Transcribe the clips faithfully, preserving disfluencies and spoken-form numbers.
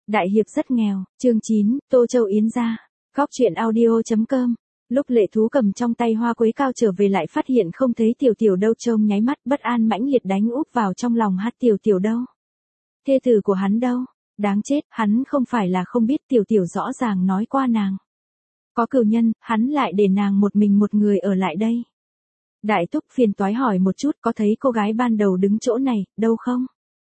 Đại hiệp rất nghèo, chương chín, Tô Châu Yến gia. Góc truyện audio chấm com. Lúc Lệ Thú cầm trong tay hoa quế cao trở về lại phát hiện không thấy Tiểu Tiểu đâu, trông nháy mắt bất an mãnh liệt đánh úp vào trong lòng hát. Tiểu Tiểu đâu? Thê tử của hắn đâu? Đáng chết, hắn không phải là không biết. Tiểu Tiểu rõ ràng nói qua nàng có cửu nhân, hắn lại để nàng một mình một người ở lại đây. Đại thúc phiền toái hỏi một chút, có thấy cô gái ban đầu đứng chỗ này, đâu không?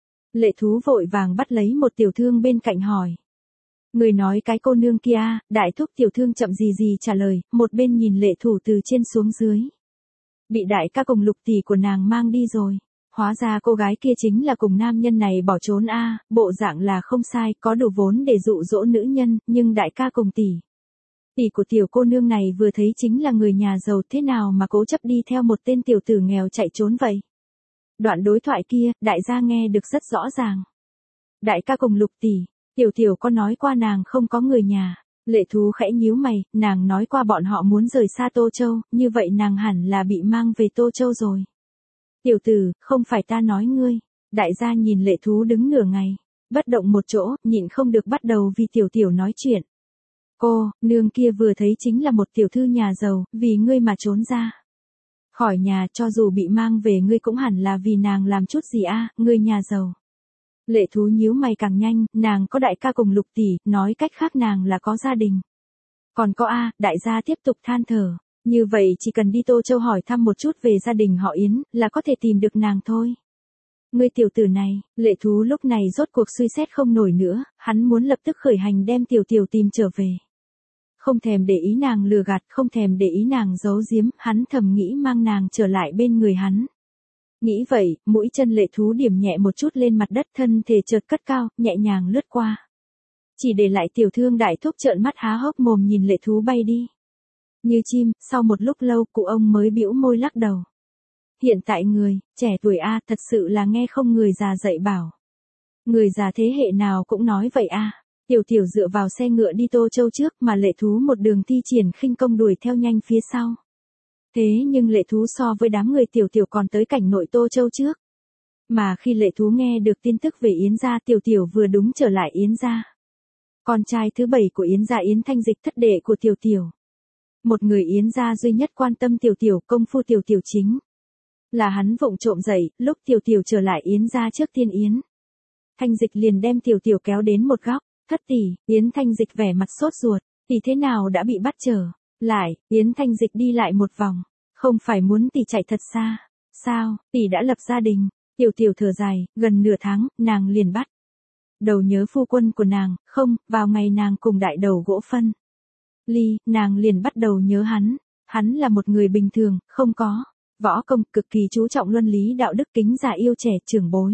Lệ Thú vội vàng bắt lấy một tiểu thương bên cạnh hỏi. Người nói cái cô nương kia. Đại thúc tiểu thương chậm gì gì trả lời, một bên nhìn Lệ Thủ từ trên xuống dưới. Bị đại ca cùng lục tỷ của nàng mang đi rồi. Hóa ra cô gái kia chính là cùng nam nhân này bỏ trốn a, bộ dạng là không sai, có đủ vốn để dụ dỗ nữ nhân, nhưng đại ca cùng tỷ. Tỷ của tiểu cô nương này vừa thấy chính là người nhà giàu, thế nào mà cố chấp đi theo một tên tiểu tử nghèo chạy trốn vậy? Đoạn đối thoại kia, đại gia nghe được rất rõ ràng. Đại ca cùng lục tỷ, tiểu tiểu có nói qua nàng không có người nhà. Lệ Thú khẽ nhíu mày, nàng nói qua bọn họ muốn rời xa Tô Châu, như vậy nàng hẳn là bị mang về Tô Châu rồi. Tiểu tử, không phải ta nói ngươi. Đại gia nhìn Lệ Thú đứng nửa ngày, bất động một chỗ, nhịn không được bắt đầu vì tiểu tiểu nói chuyện. Cô, nương kia vừa thấy chính là một tiểu thư nhà giàu, vì ngươi mà trốn ra khỏi nhà, cho dù bị mang về ngươi cũng hẳn là vì nàng làm chút gì a, ngươi nhà giàu. Lệ Thú nhíu mày càng nhanh, nàng có đại ca cùng lục tỷ, nói cách khác nàng là có gia đình. Còn có a, đại gia tiếp tục than thở, như vậy chỉ cần đi Tô Châu hỏi thăm một chút về gia đình họ Yến, là có thể tìm được nàng thôi. Ngươi tiểu tử này, Lệ Thú lúc này rốt cuộc suy xét không nổi nữa, hắn muốn lập tức khởi hành đem tiểu tiểu tìm trở về. Không thèm để ý nàng lừa gạt, không thèm để ý nàng giấu giếm, hắn thầm nghĩ mang nàng trở lại bên người hắn. Nghĩ vậy, mũi chân Lệ Thú điểm nhẹ một chút lên mặt đất, thân thể chợt cất cao, nhẹ nhàng lướt qua. Chỉ để lại tiểu thương đại thúc trợn mắt há hốc mồm nhìn Lệ Thú bay đi. Như chim, sau một lúc lâu cụ ông mới bĩu môi lắc đầu. Hiện tại người, trẻ tuổi a, thật sự là nghe không người già dạy bảo. Người già thế hệ nào cũng nói vậy a. Tiểu tiểu dựa vào xe ngựa đi Tô Châu trước mà Lệ Thú một đường thi triển khinh công đuổi theo nhanh phía sau. Thế nhưng Lệ Thú so với đám người tiểu tiểu còn tới cảnh nội Tô Châu trước. Mà khi Lệ Thú nghe được tin tức về Yến gia, tiểu tiểu vừa đúng trở lại Yến gia. Con trai thứ bảy của Yến gia, Yến Thanh Dịch, thất đệ của tiểu tiểu. Một người Yến gia duy nhất quan tâm tiểu tiểu, công phu tiểu tiểu chính là hắn vụng trộm dạy, lúc tiểu tiểu trở lại Yến gia trước tiên Yến Thanh Dịch liền đem tiểu tiểu kéo đến một góc. Thất tỷ, Yến Thanh Dịch vẻ mặt sốt ruột, tỷ thế nào đã bị bắt trở lại? Yến Thanh Dịch đi lại một vòng, không phải muốn tỷ chạy thật xa, sao, tỷ đã lập gia đình. Tiểu tiểu thở dài, gần nửa tháng, nàng liền bắt đầu nhớ phu quân của nàng, không, vào ngày nàng cùng đại đầu gỗ phân ly, nàng liền bắt đầu nhớ hắn. Hắn là một người bình thường, không có võ công, cực kỳ chú trọng luân lý đạo đức, kính già yêu trẻ, trưởng bối.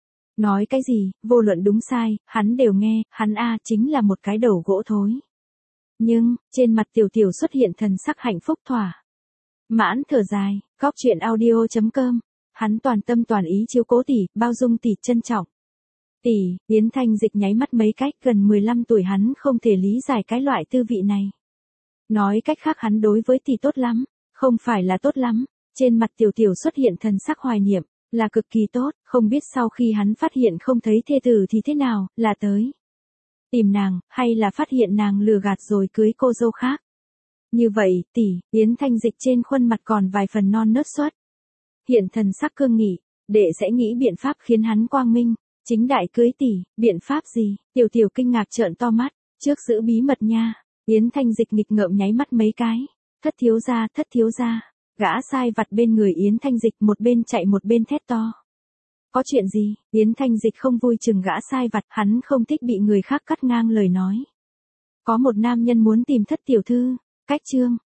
Nói cái gì, vô luận đúng sai, hắn đều nghe, hắn a chính là một cái đầu gỗ thối. Nhưng, trên mặt tiểu tiểu xuất hiện thần sắc hạnh phúc thỏa mãn, thở dài, góc truyện audio chấm com. Hắn toàn tâm toàn ý chiếu cố tỷ, bao dung tỷ, trân trọng tỷ. Yến Thanh Dịch nháy mắt mấy cách, gần mười lăm tuổi hắn không thể lý giải cái loại tư vị này. Nói cách khác hắn đối với tỷ tốt lắm, không phải là tốt lắm. Trên mặt tiểu tiểu xuất hiện thần sắc hoài niệm, là cực kỳ tốt, không biết sau khi hắn phát hiện không thấy thê tử thì thế nào, là tới tìm nàng, hay là phát hiện nàng lừa gạt rồi cưới cô dâu khác. Như vậy, tỷ, Yến Thanh Dịch trên khuôn mặt còn vài phần non nớt xuất hiện thần sắc cương nghị, đệ sẽ nghĩ biện pháp khiến hắn quang minh chính đại cưới tỷ. Biện pháp gì? Tiểu tiểu kinh ngạc trợn to mắt, trước giữ bí mật nha. Yến Thanh Dịch nghịch ngợm nháy mắt mấy cái. Thất thiếu gia, thất thiếu gia. Gã sai vặt bên người Yến Thanh Dịch một bên chạy một bên thét to. Có chuyện gì? Yến Thanh Dịch không vui chừng gã sai vặt, hắn không thích bị người khác cắt ngang lời nói. Có một nam nhân muốn tìm thất tiểu thư. Cách chương.